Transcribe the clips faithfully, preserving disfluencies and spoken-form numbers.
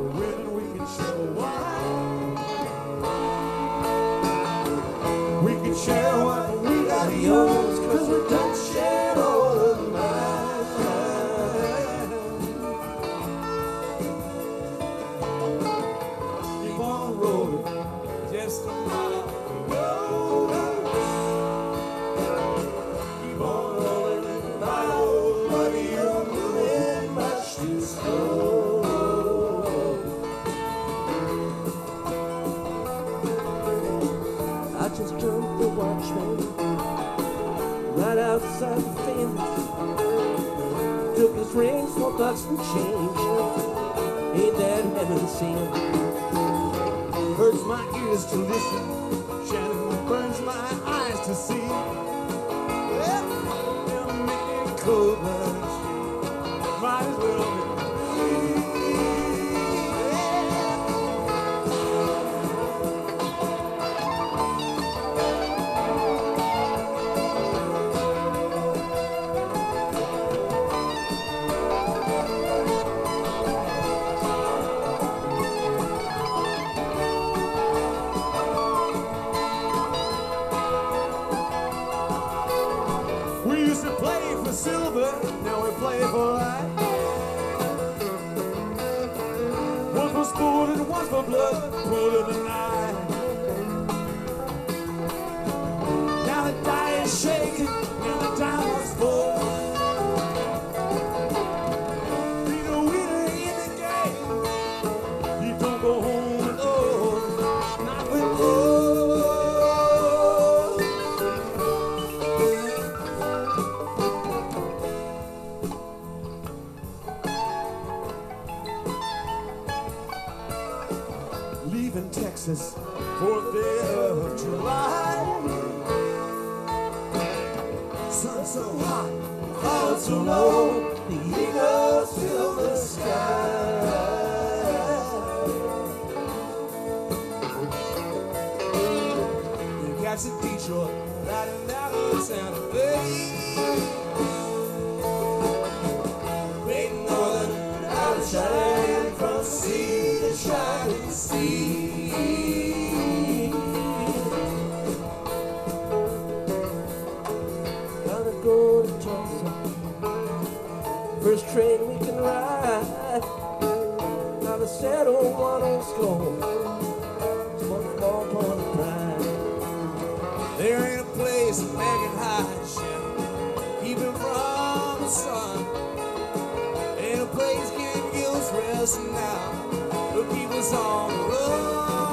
When we can share wine, we can share what we got yours, cause we don't share all of mine. Keep on rolling, just a mile. Keep on rolling, my old buddy, you're moving much too slow. I just jumped the watchman right outside the fence. Took his rings for bucks and change. Ain't that heaven sent? Hurts my ears to listen, Shannon, burns my eyes to see. Well, they'll make it cold lunch. Might as well be. We used to play for silver, now we play for life. One for sport and one for blood, pull of the night. Now the die is shaking, now the diamond's full. Be the winner in the game, you don't go home alone, not with gold. Leaving Texas, fourth day of July. Sun so hot, clouds so low, the eagles fill the sky. You catch the Detroit, riding down on Santa Fe. Great Northern, outshining from sea to shining sea. Gonna go to Tulsa, first train we can ride. Now the saddle one on score, one small point of pride. There ain't a place a man can hide, Shannon, even from the sun. Ain't a place can give us rest now, but keep us on the run.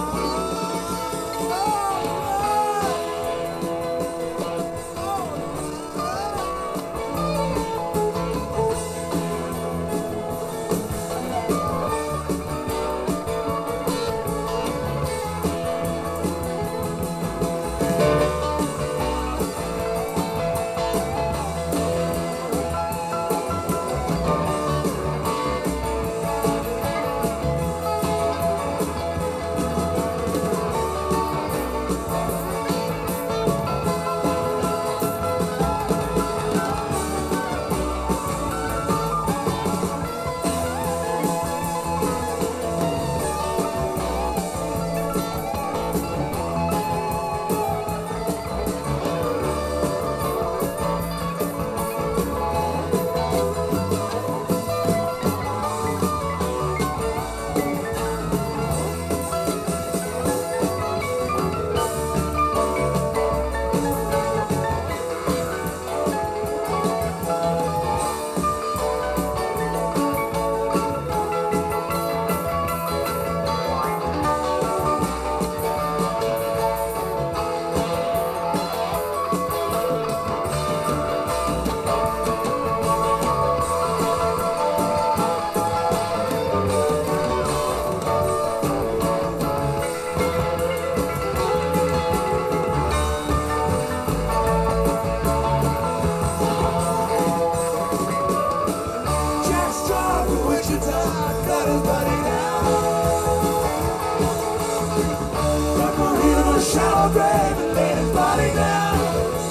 Shallow grave and laid his body down.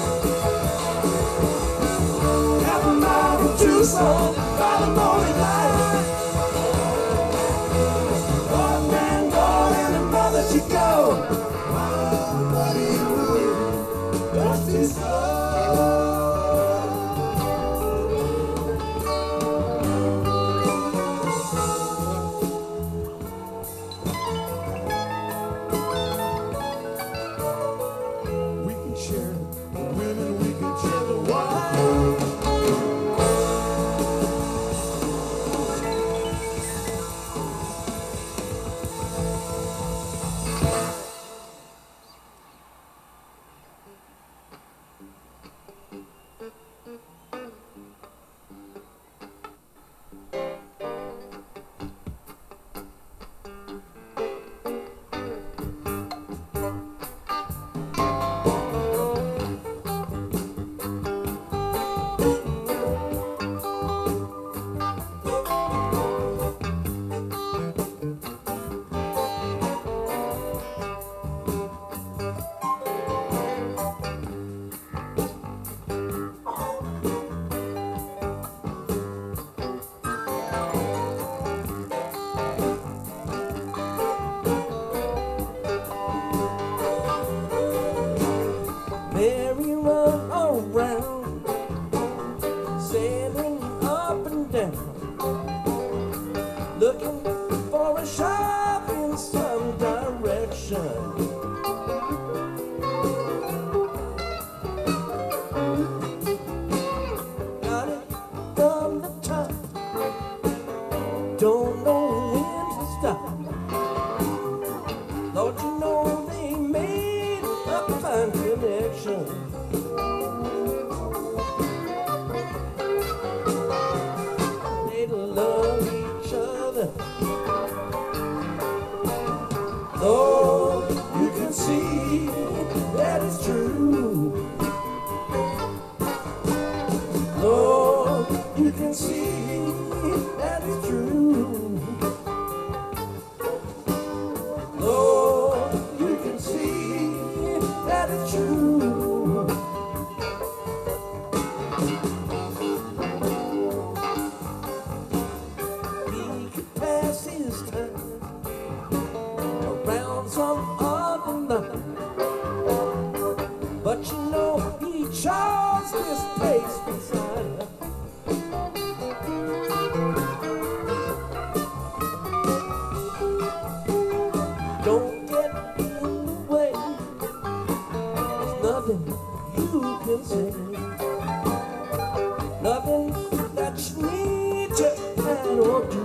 Half a mile from Tucson by the morning light. sailing up and down, looking for a shop in some direction. Got it from the top, don't know when to stop. Lord, you know they made a fine connection. They love each other. Lord, you can see that it's true. Lord, you can see that it's true. Lord, you can see that it's true. He could pass his time around some other line, but you know he chose this place beside her. Don't get in the way, there's nothing you can say, nothing that you need to add or do.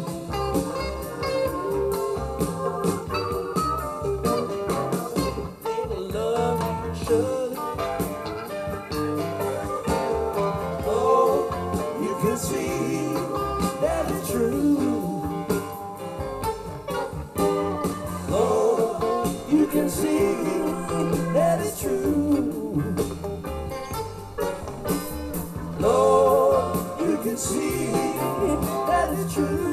They love each other. Oh, you can see that it's true. Lord, you can see that it's true. Lord, you can see that it's true.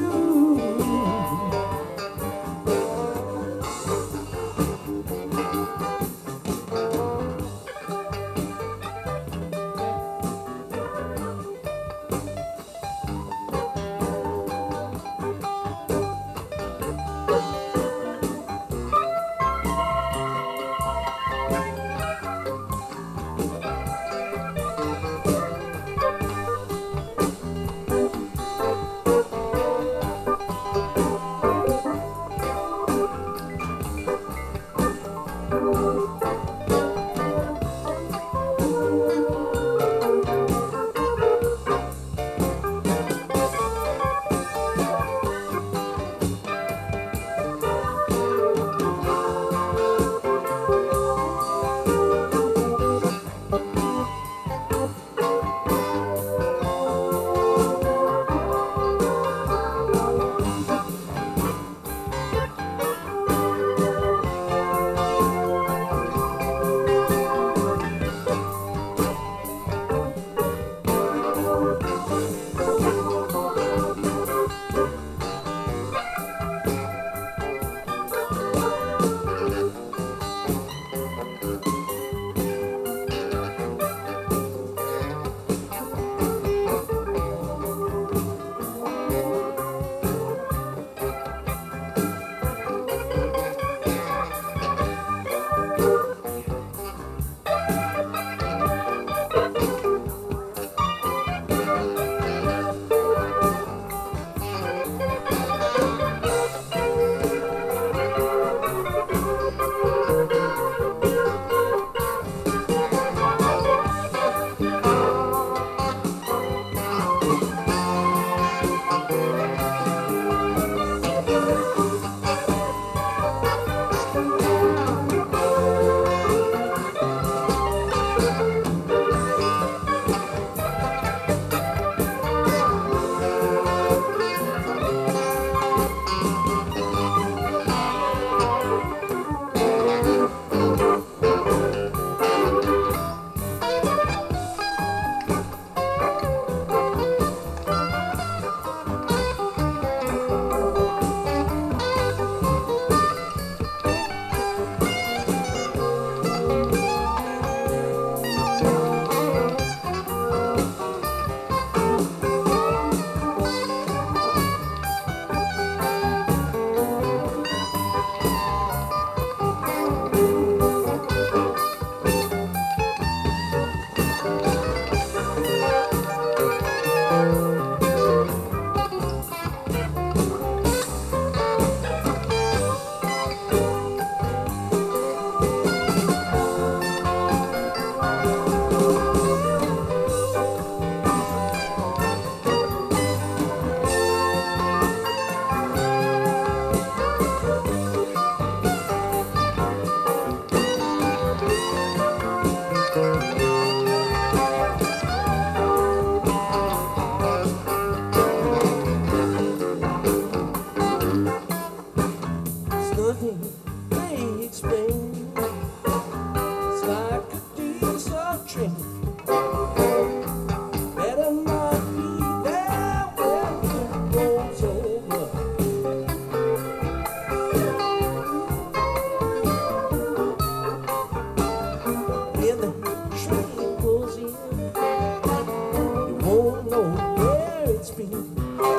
don't know where it's been.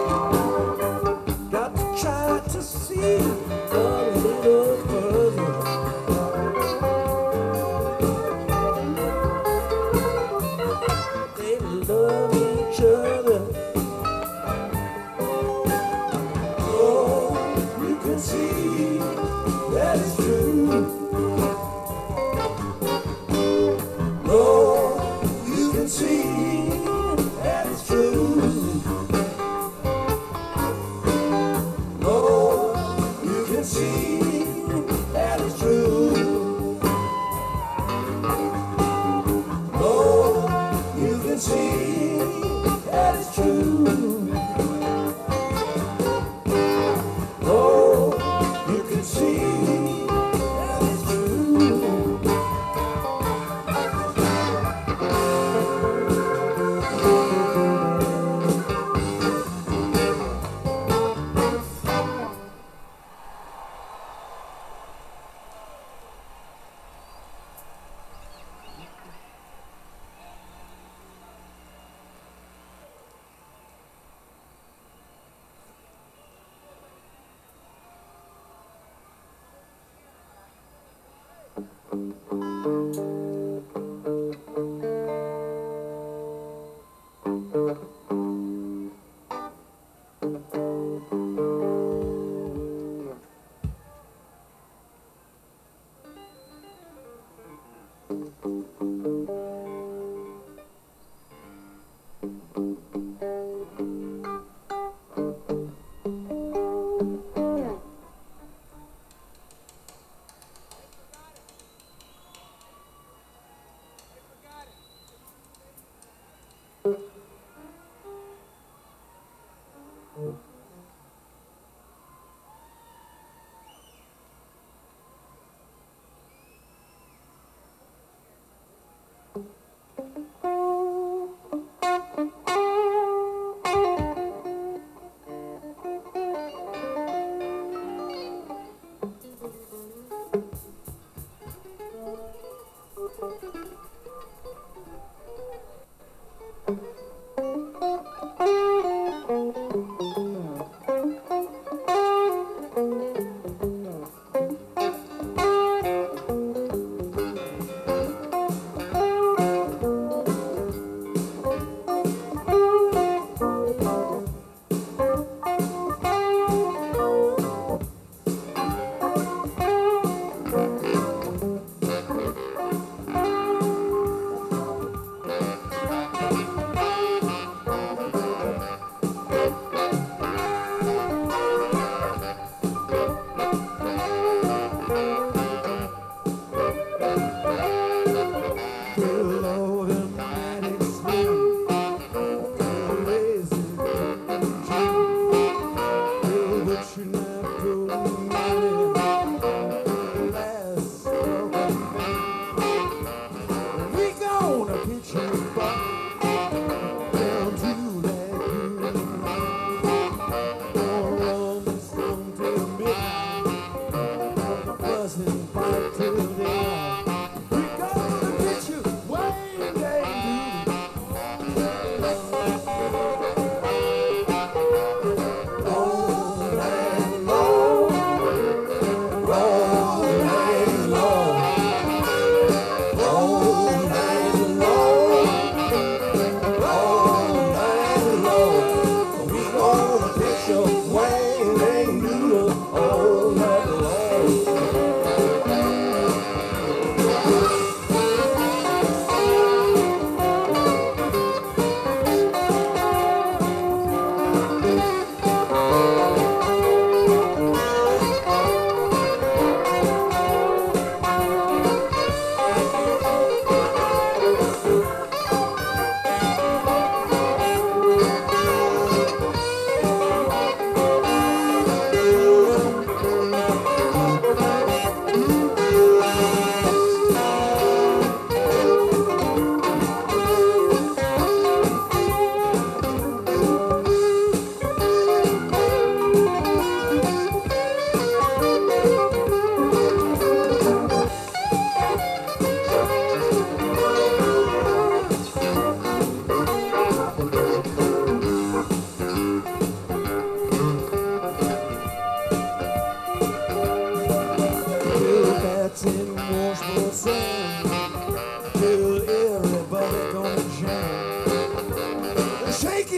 Got to try to see a little further. They love each other. Oh, you can see that it's true. Oh, you can see that it's true.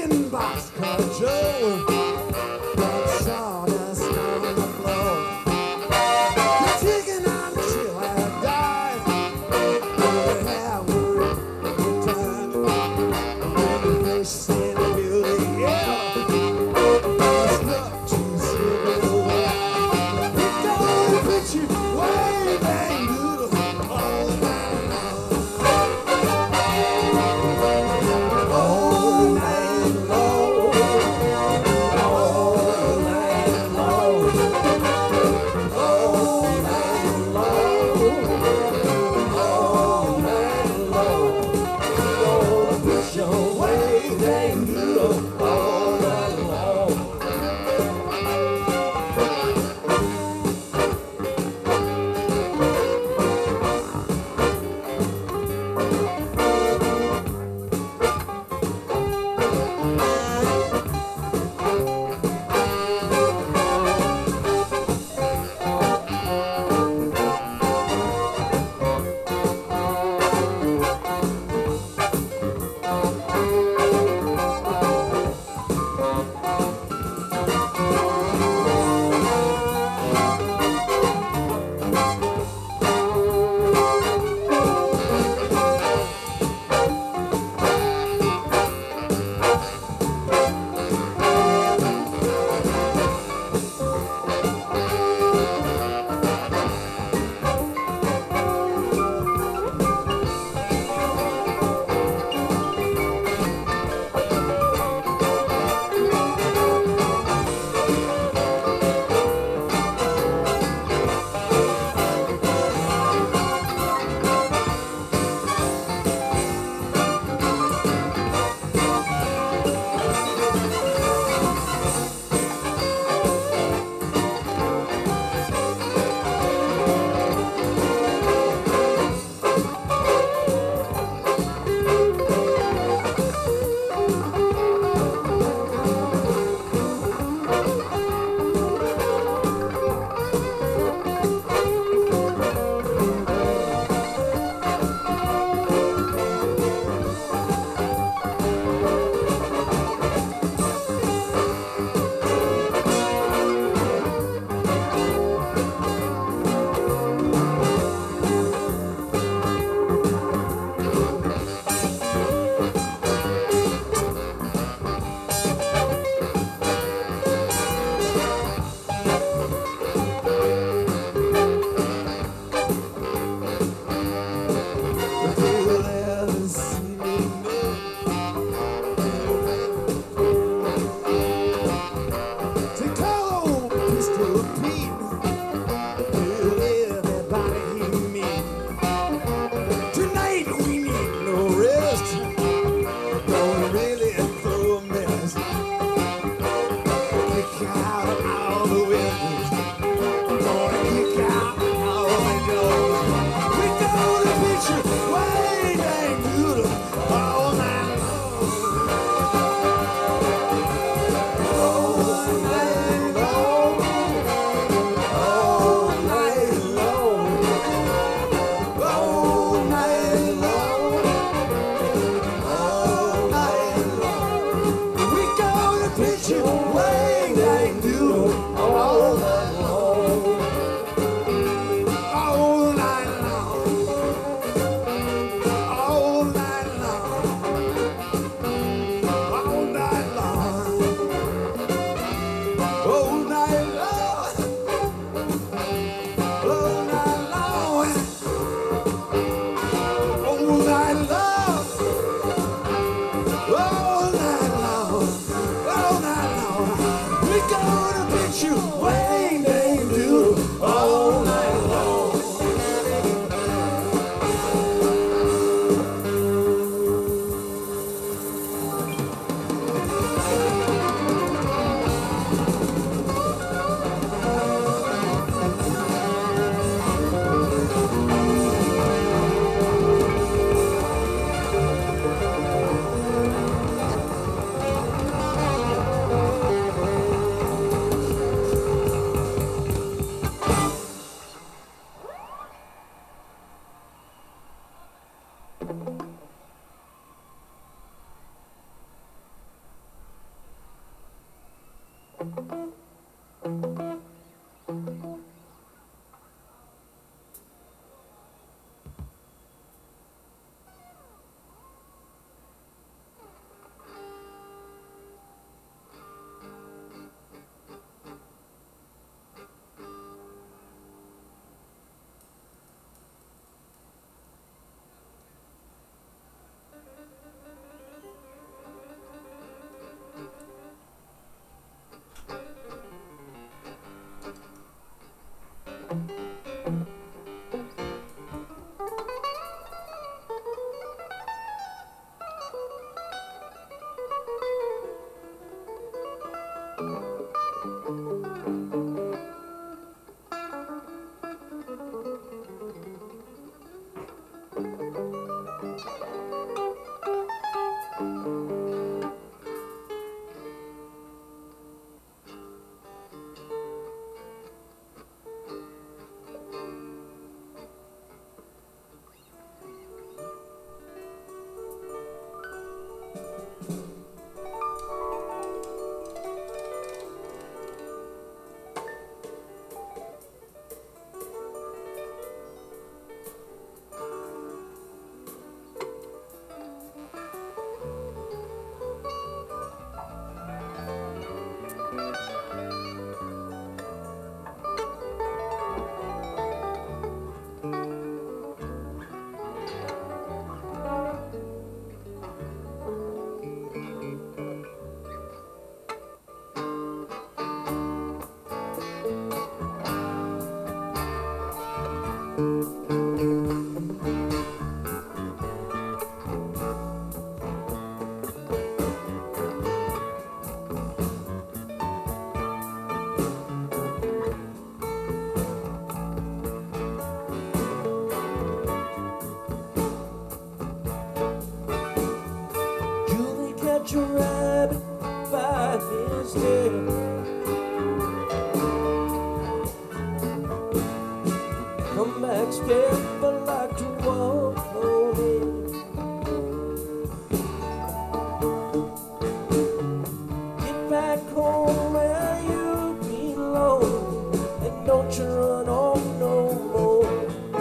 in Boxcar Joe. Got sawdust on the floor. You're taking on till I die. Never have a good time. Never face in the beauty, yeah. It's not too simple. Pick on the picture, way bang doodle, all the night long. All night long. All night long. All night long. All night long. Gonna push your way, dang Catch a rabbit by his tail. Come back scared, but like to walk away. Get back home where you belong, and don't you run off no more.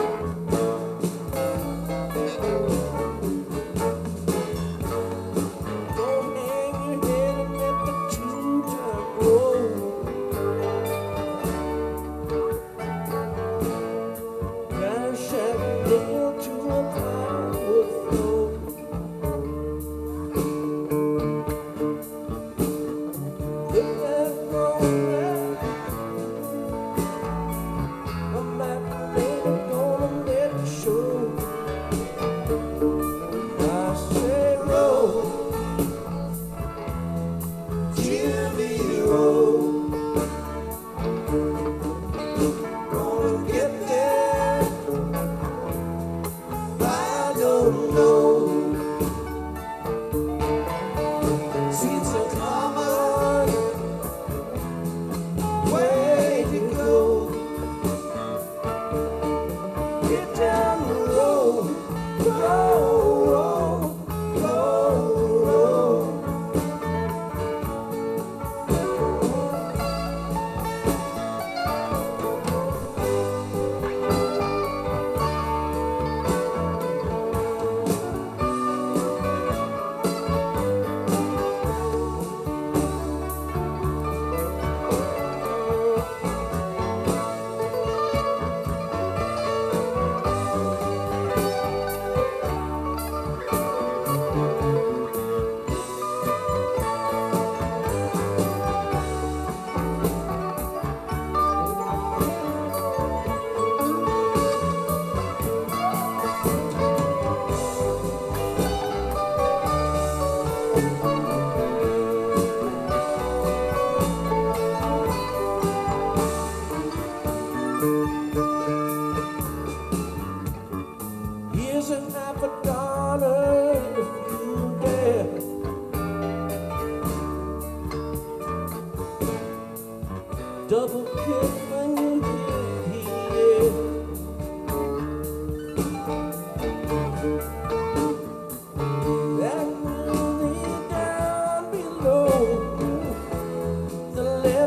Here's a half a dollar if you dare. Double kick when you hit the air. That really down below the left.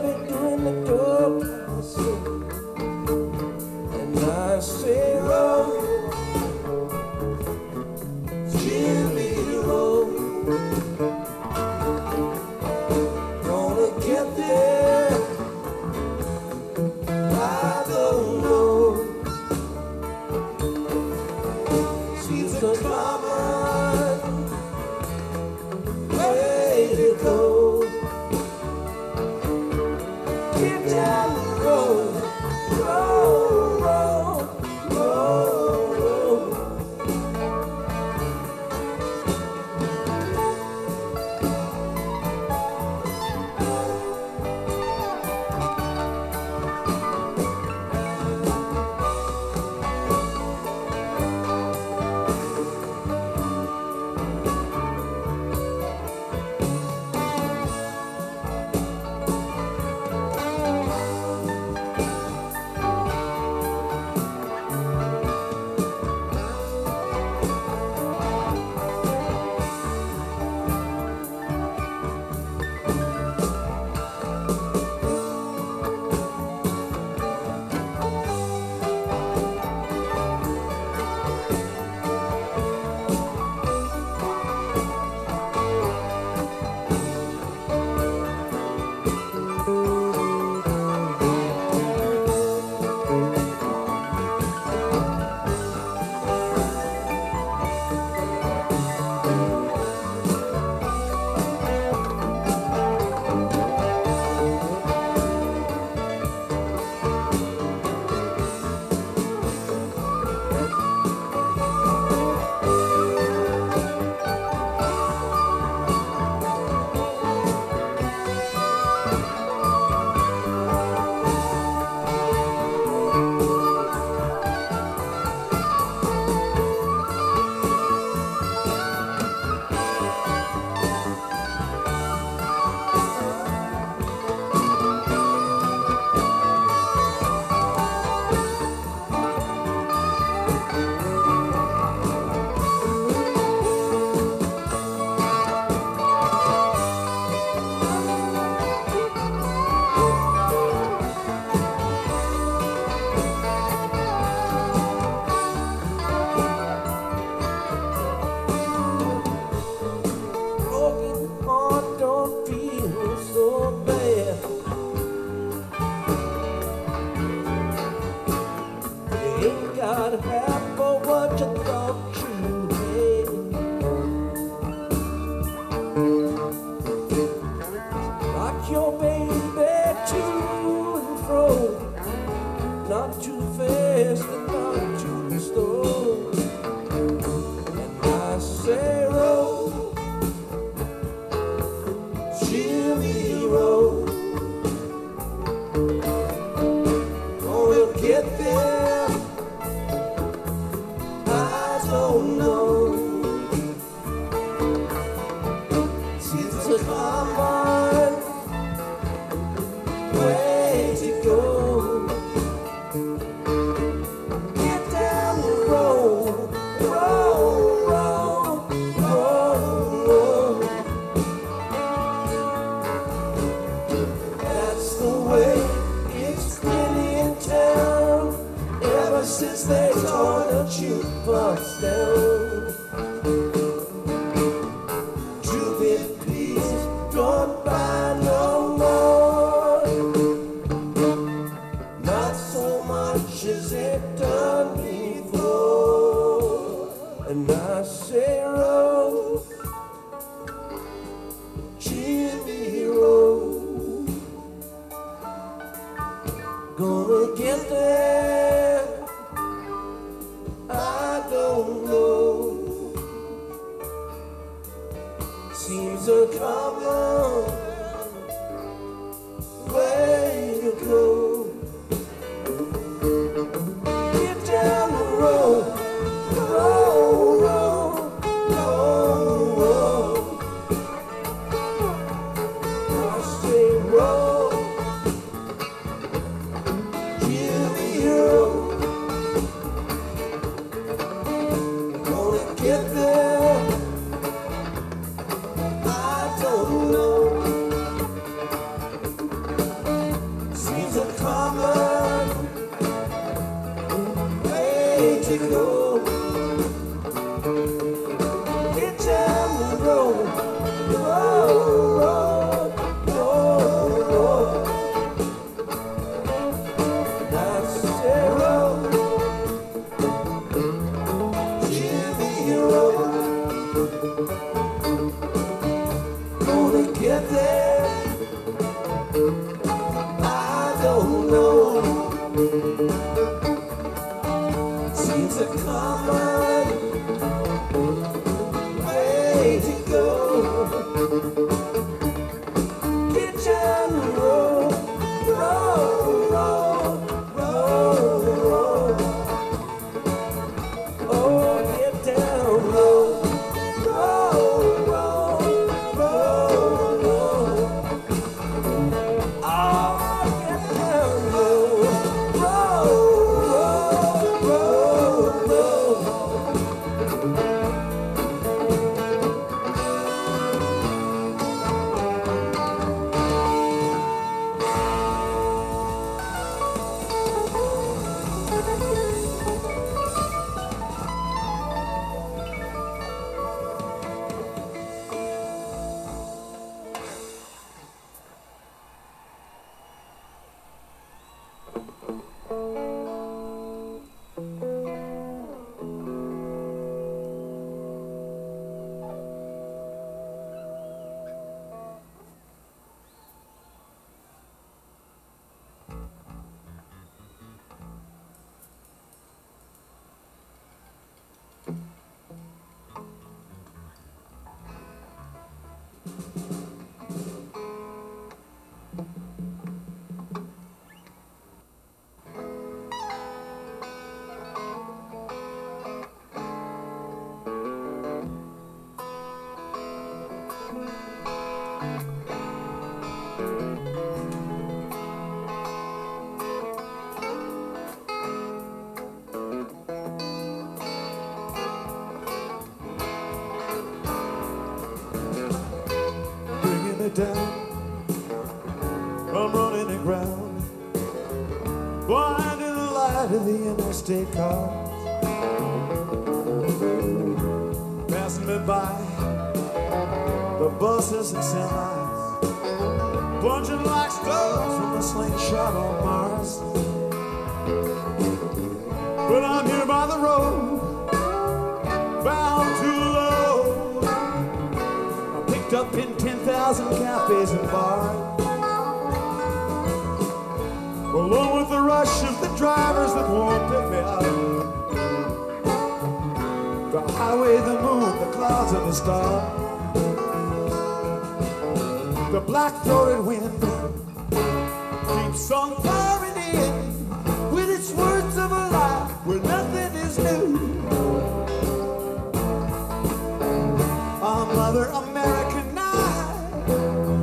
come on, way to go. Get down the road, road, road, road, road. That's the way it's been in town ever since they tore the jukebox down. Don't buy no more. Not so much as it done before. And I say roll, Jimmy roll. Gonna get there, I don't know. Seems a common way to go. Get down the road, road, road, road, road. I say road, Jimmy road. Gonna get there, don't know. Seems a common way to go. Get down the road, road, road, road, road. That's the road, Jimmy road. Gonna get there, I don't know. Seems a common way to go. Get down the road, road, road, road, road. Oh, get down the road, road, road. Down, I'm running aground, blind in the light of the interstate cars, passing me by the buses and semis, plunging like stones from a slingshot on Mars. But I'm here by the road, bound too low. I picked up in ten thousand cafes and bars, along with the rush of the drivers that won't pick me up. The highway, the moon, the clouds and the stars. The black-throated wind keeps on pouring in with its words of a lie where nothing is new. Ah, Mother American night,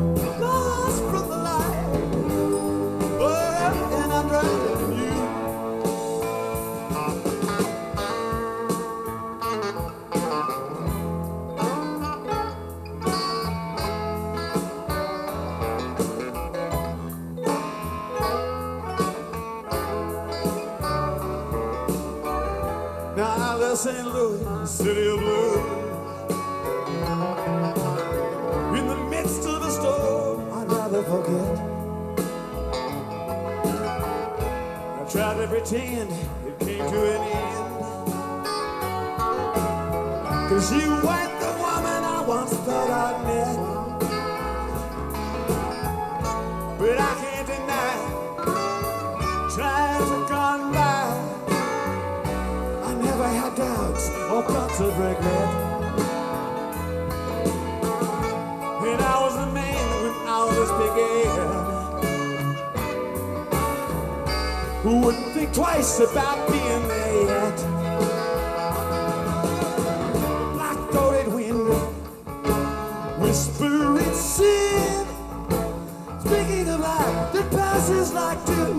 Saint Louis, city of blue. In the midst of the storm, I'd rather forget. I tried to pretend it came to an end. 'Cause you weren't the woman I once thought I'd met. But I can't deny, times have gone by. I never had doubts or thoughts of regret. And I was the man when I was began, who wouldn't think twice about being there yet. Black-throated wind, whispering sin, speaking of life that passes like dew.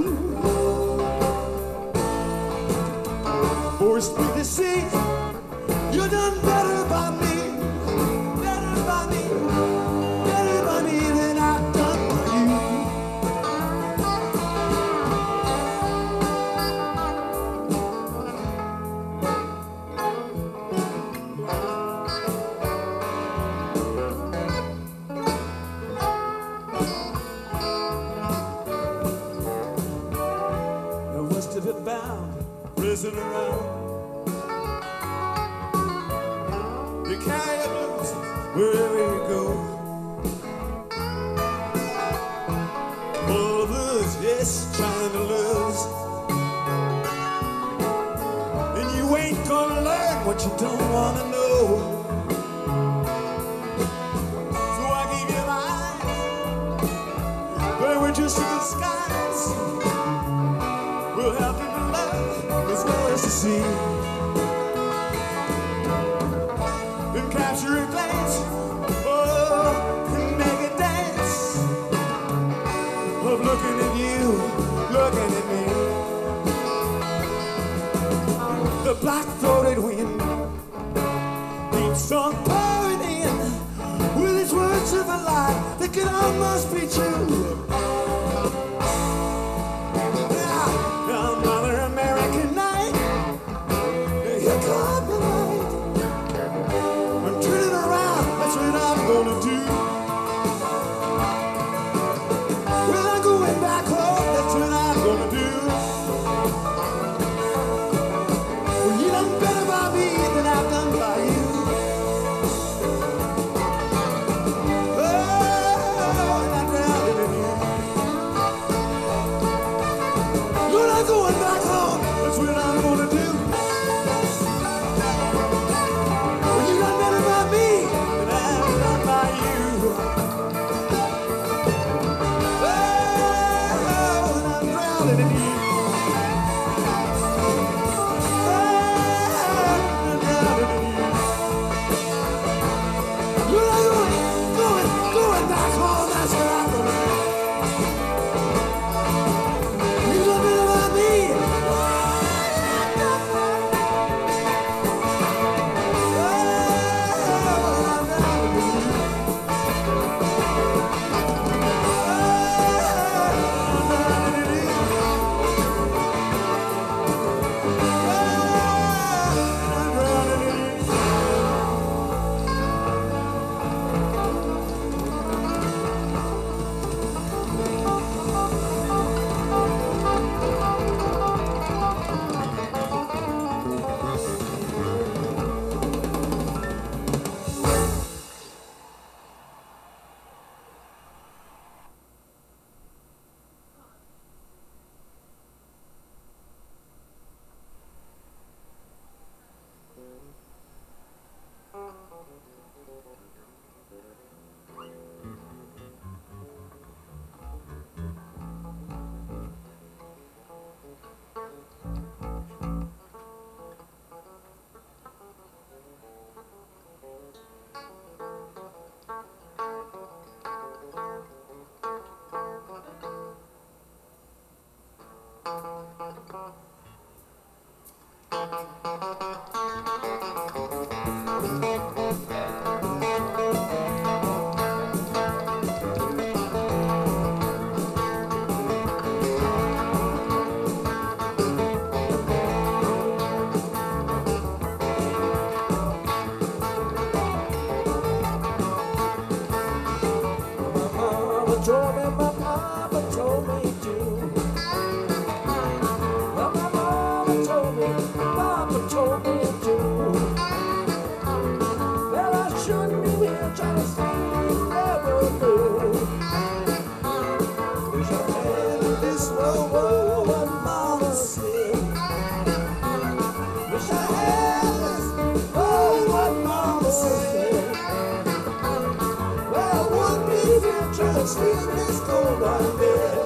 Forced me to see you're done better by me, better by me, better by me than I've done by you. I must have been bound, prison around. You carry your blues wherever you go. Full of blues, yes, trying to lose. And you ain't gonna learn what you don't wanna know. So I gave you mine, but we're just in the skies. We'll have people love as well as to see. Capture a glance, oh, and make a dance of looking at you, looking at me. The black-throated wind keeps on pouring in with its words of a lie that could almost be true. Now, Mother American night, here comes the light. Turning around, that's what I'm gonna do. Well, I'm going back home, that's what I'm gonna do. Well, you done better by me than I've done by you. Oh, and I'm grounded told me, my mama told me to. Well, my mama told me, papa told me to. Well, I shouldn't be here trying to sing this railroad blues. Wish I had this world, what mama said. Wish I had this world, what mama said. Well, I wouldn't be here trying to sleep in this cold white bed.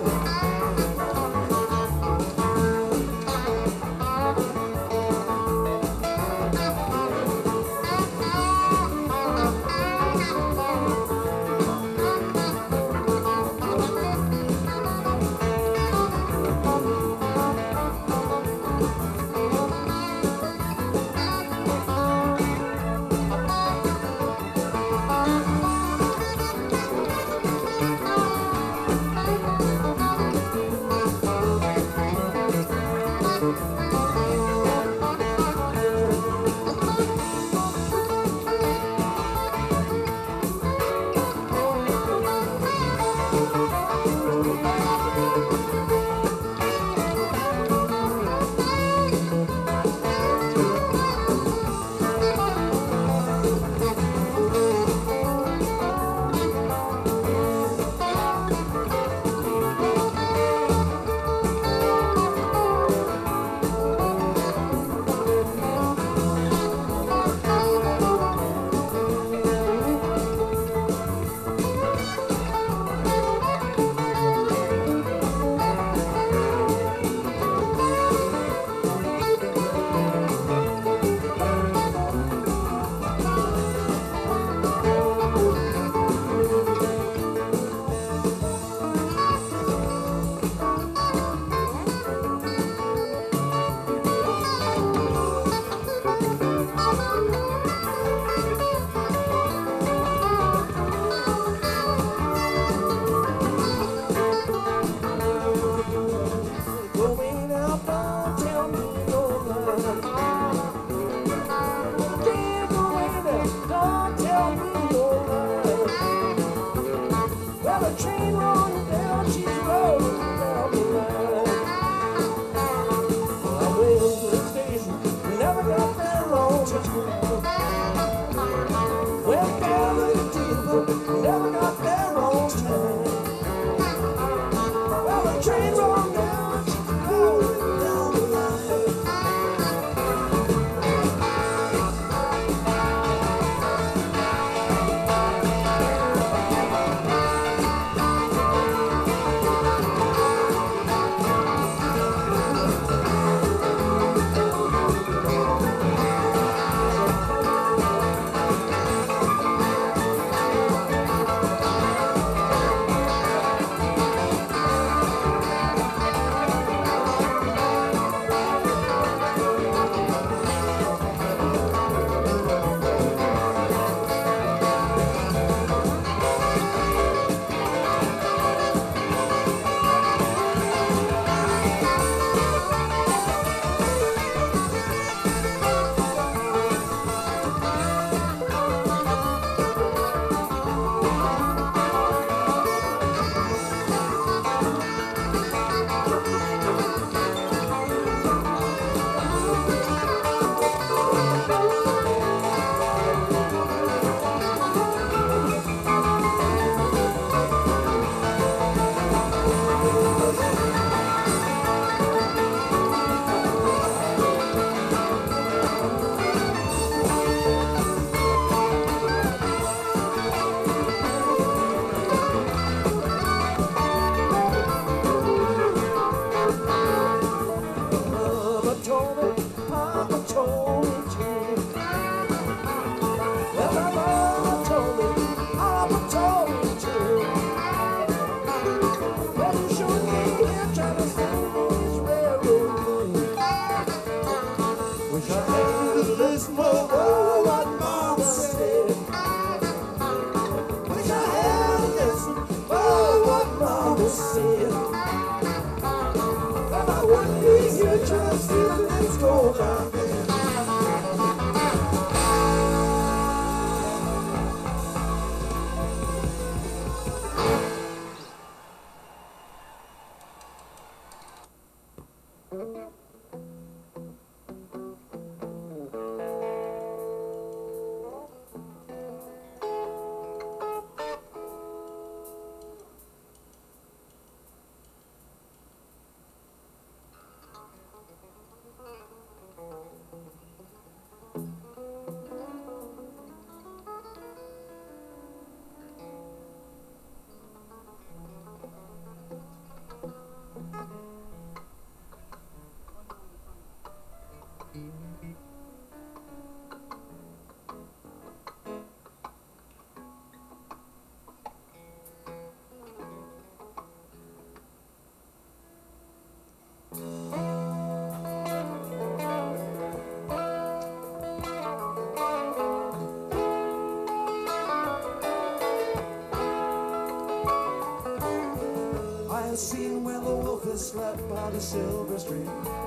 I seen where the wolf is slept by the silver stream.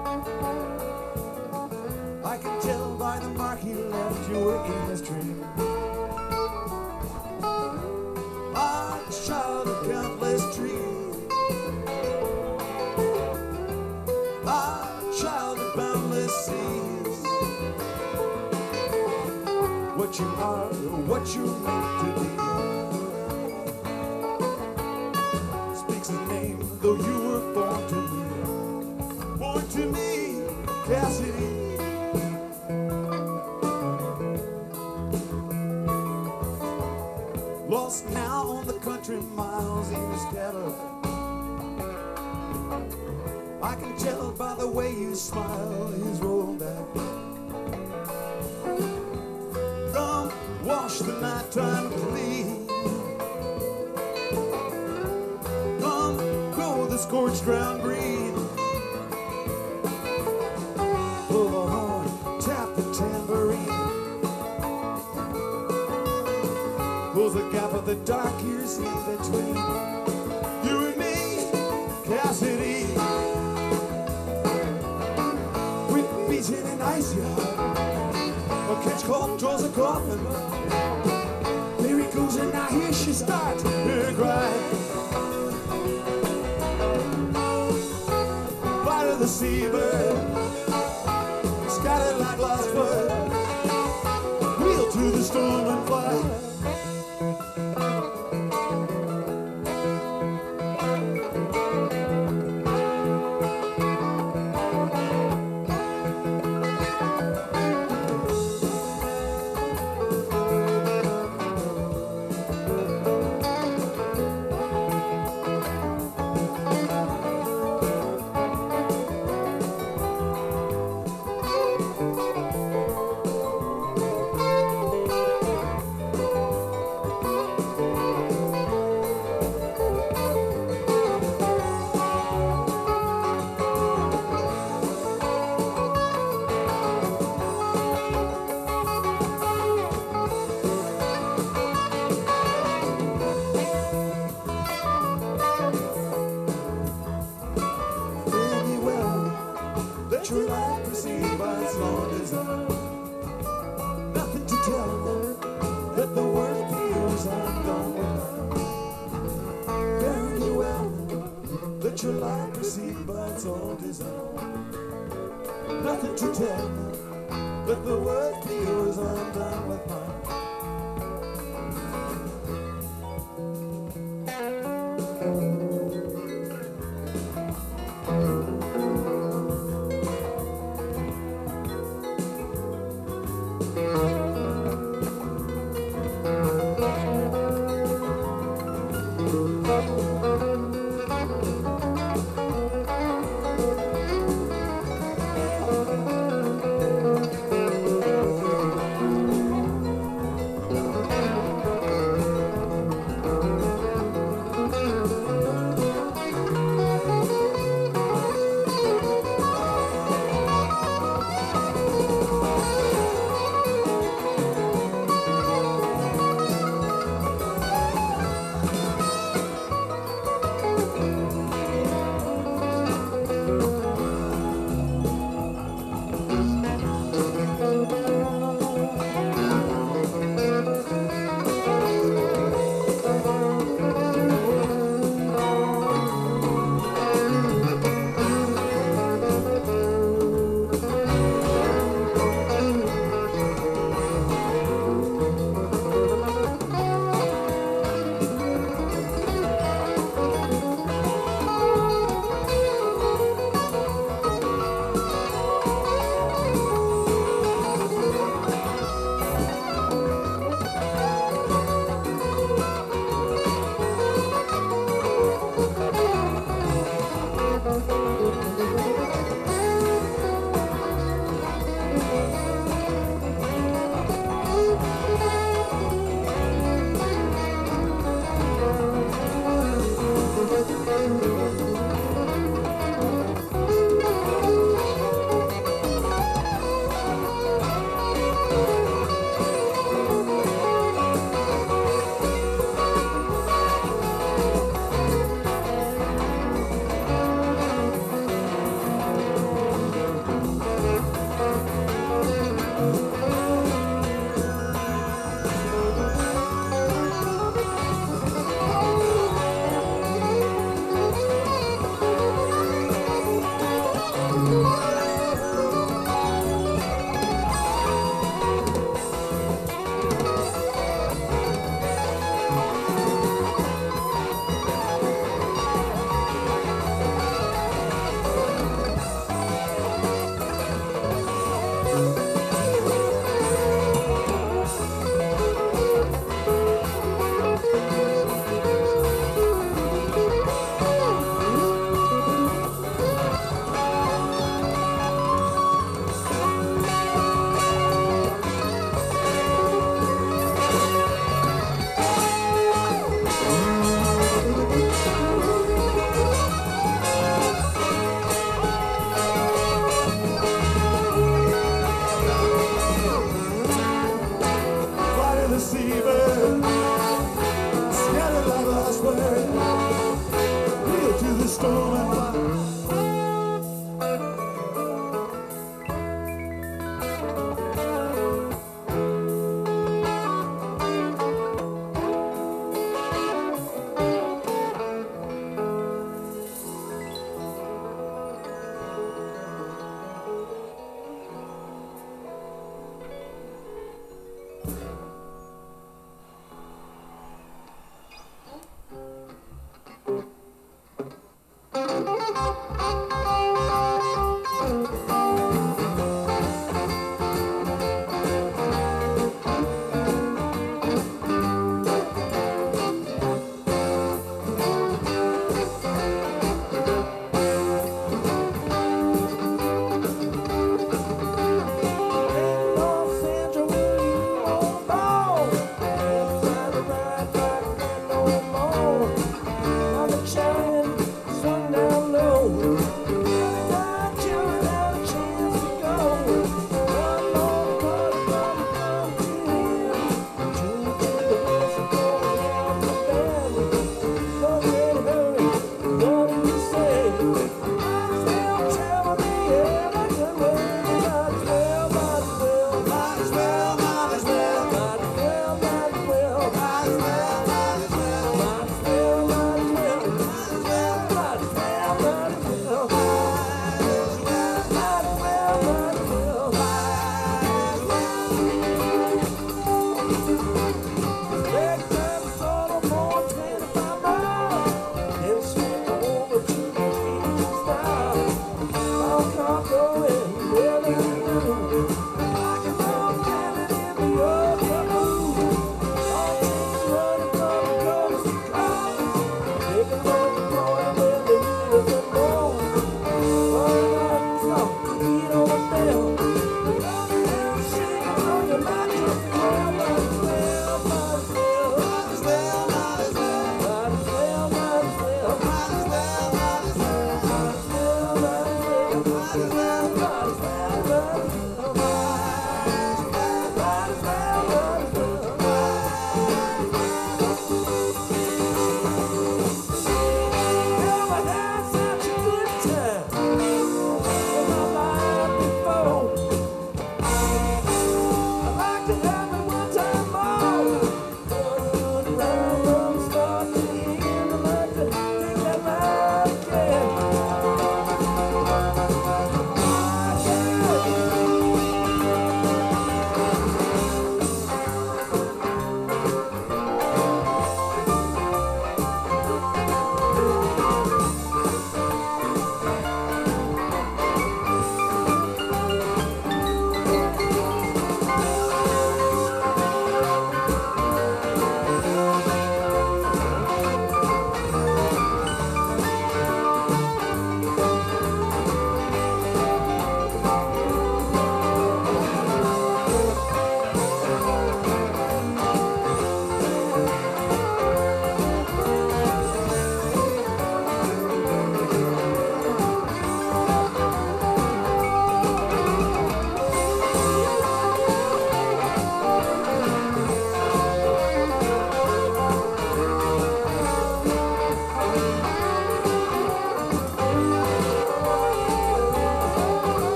I can tell by the mark he left you were in his dream. A child of countless dreams, a child of boundless seas. What you are, what you meant to be. Though you were born to me, born to me, Cassidy. Lost now on the country miles you scatter. I can tell by the way you smile, he's rolled back. Come wash the nighttime clean. Scorched ground green. Pull the horn, tap the tambourine. Close the gap of the dark years in between you and me, Cassidy. We're beating an ice yard. A catch call draws a coffin. There he goes, and now here she starts to cry. The seabird, scattered like lost bird, wheel to the storm and fly. Your life proceed by its own design. Nothing to tell them that the world feels I'm done with mine. Very well, let your life proceed by its own design. Nothing to tell them that the world feels I'm done with mine.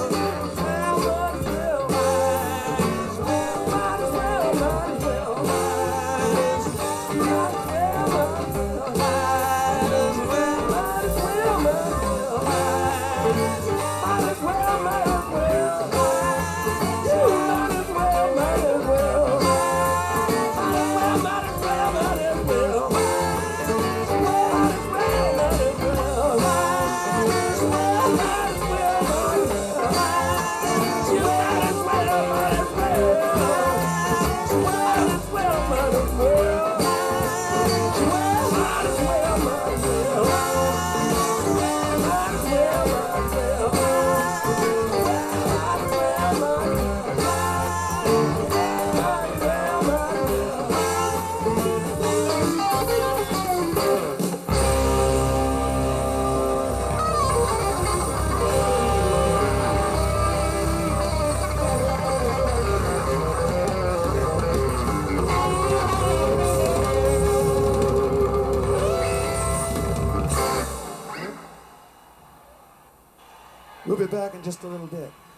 We'll be back in just a little bit.